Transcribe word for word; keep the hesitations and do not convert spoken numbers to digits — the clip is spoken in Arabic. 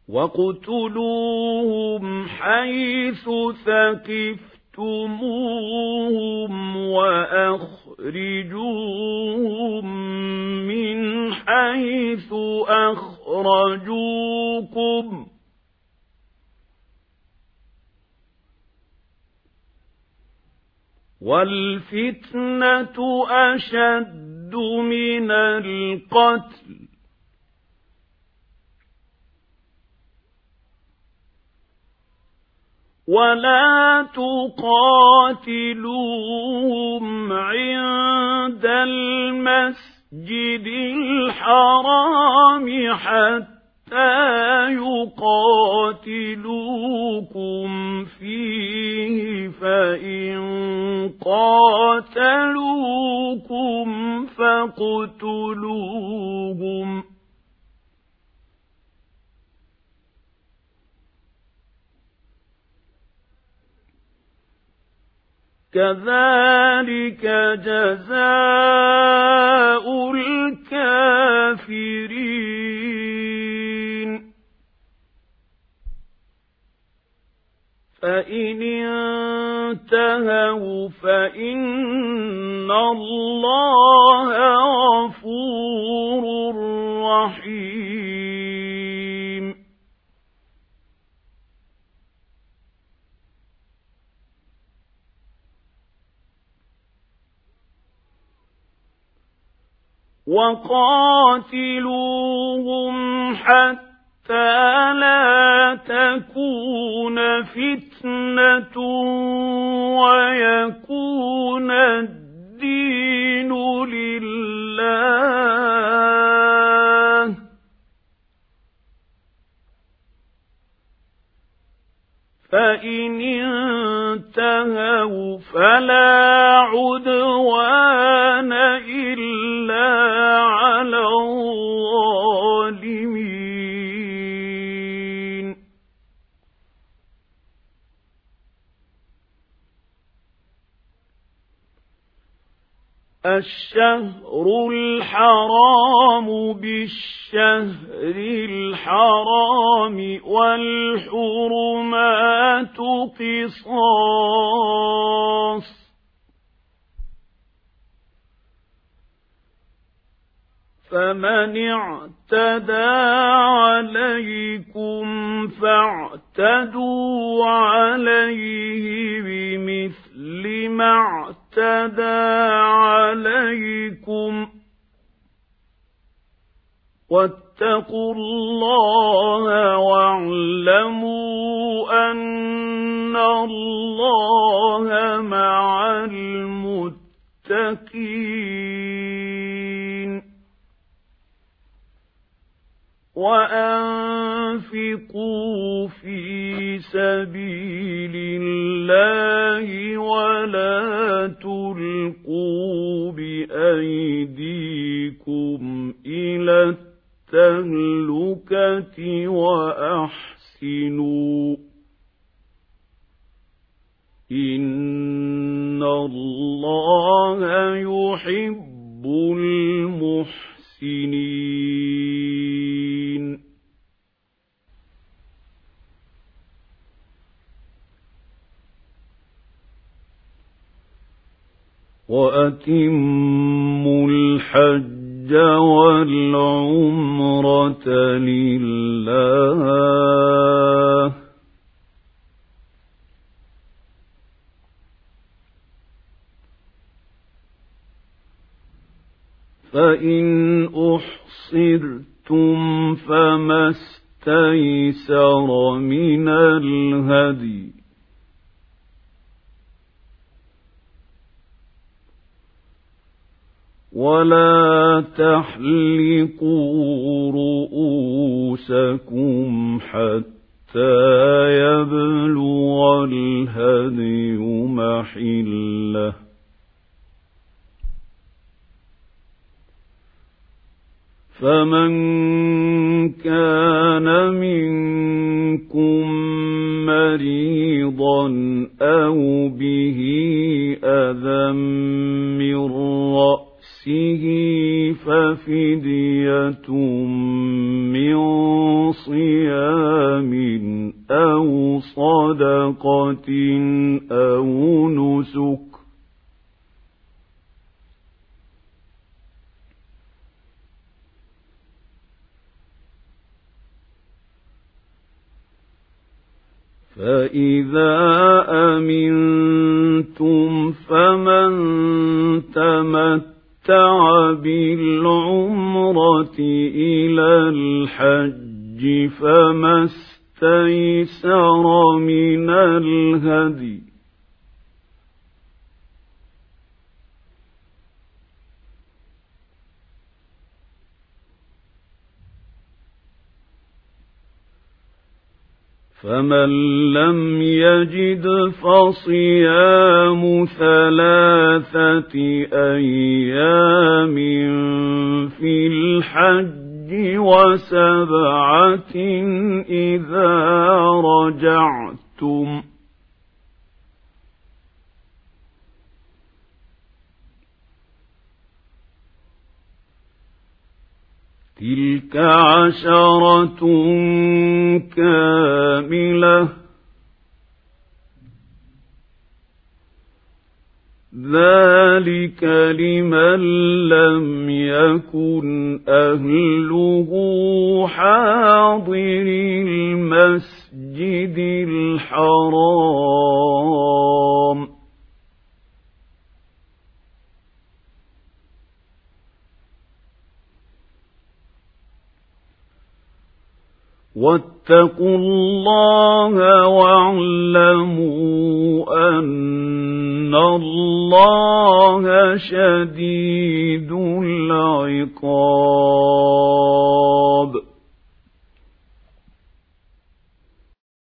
وَاقْتُلُوهُمْ حَيْثُ ثَقِفْتُمُوهُمْ وَأَخْرِجُوهُم مِّنْ حَيْثُ أَخْرَجُوكُمْ ۚ وَالْفِتْنَةُ أَشَدُّ مِنَ الْقَتْلِ ۗ وَلَا تُقَاتِلُوهُمْ عِندَ الْمَسْجِدِ الْحَرَامِ حَتَّىٰ يُقَاتِلُوكُمْ فِيهِ ۖ فَإِن قَاتَلُوكُمْ فَاقْتُلُوهُمْ ۗ كَذَٰلِكَ جَزَاءُ الْكَافِرِينَ فَإِنِ انتَهَوْا فَإِنَّ اللَّهَ غَفُورٌ رَّحِيمٌ وَقَاتِلُوهُمْ حَتَّىٰ لَا تَكُونَ فِتْنَةٌ وَيَكُونَ الدِّينُ لِلَّهِ ۖ فَإِنِ انتَهَوْا فَلَا عُدْوَانَ إِلَّا عَلَى الظَّالِمِينَ الشَّهْرُ الْحَرَامُ بِالشَّهْرِ الْحَرَامِ وَالْحُرُمَاتُ قِصَاصٌ ۚ فَمَنِ اعْتَدَىٰ عَلَيْكُمْ فَاعْتَدُوا عَلَيْهِ بِمِثْلِ مَا اعْتَدَىٰ عَلَيْكُمْ ۚ وَاتَّقُوا اللَّهَ وَاعْلَمُوا أَنَّ اللَّهَ مَعَ الْمُتَّقِينَ وَأَنفِقُوا فِي سَبِيلِ اللَّهِ وَلَا تُلْقُوا بِأَيْدِيكُمْ إِلَى التَّهْلُكَةِ وَأَحْسِنُوا ۚ إِنَّ اللَّهَ يُحِبُّ الْمُحْسِنِينَ وَأَتِمُّوا الْحَجَّ وَالْعُمْرَةَ لِلَّهِ ۖ فَإِنْ أُحْصِرْتُمْ فَمَا اسْتَيْسَرَ مِنَ الْهَدْيِ ۖ وَلَا تَحْلِقُوا رُءُوسَكُمْ حَتَّىٰ يَبْلُغَ الْهَدْيُ مَحِلَّهُ ۚ فَمَن كَانَ مِنكُم مَّرِيضًا أَوْ بِهِ أَذًى مِّن رَّأْسِهِ فَفِدْيَةٌ مِّن صِيَامٍ أو نسك فإذا أمنتم فمن تمتع بالعمرة إلى الحج فما استيسر من الهدي فمن لم يجد فصيام ثلاثة أيام في الحج وسبعة إذا رجعتم تلك عشرة كاملة ذلك لمن لم يكن أهله حاضر المسجد الحرام واتقوا الله واعلموا أن الله شديد العقاب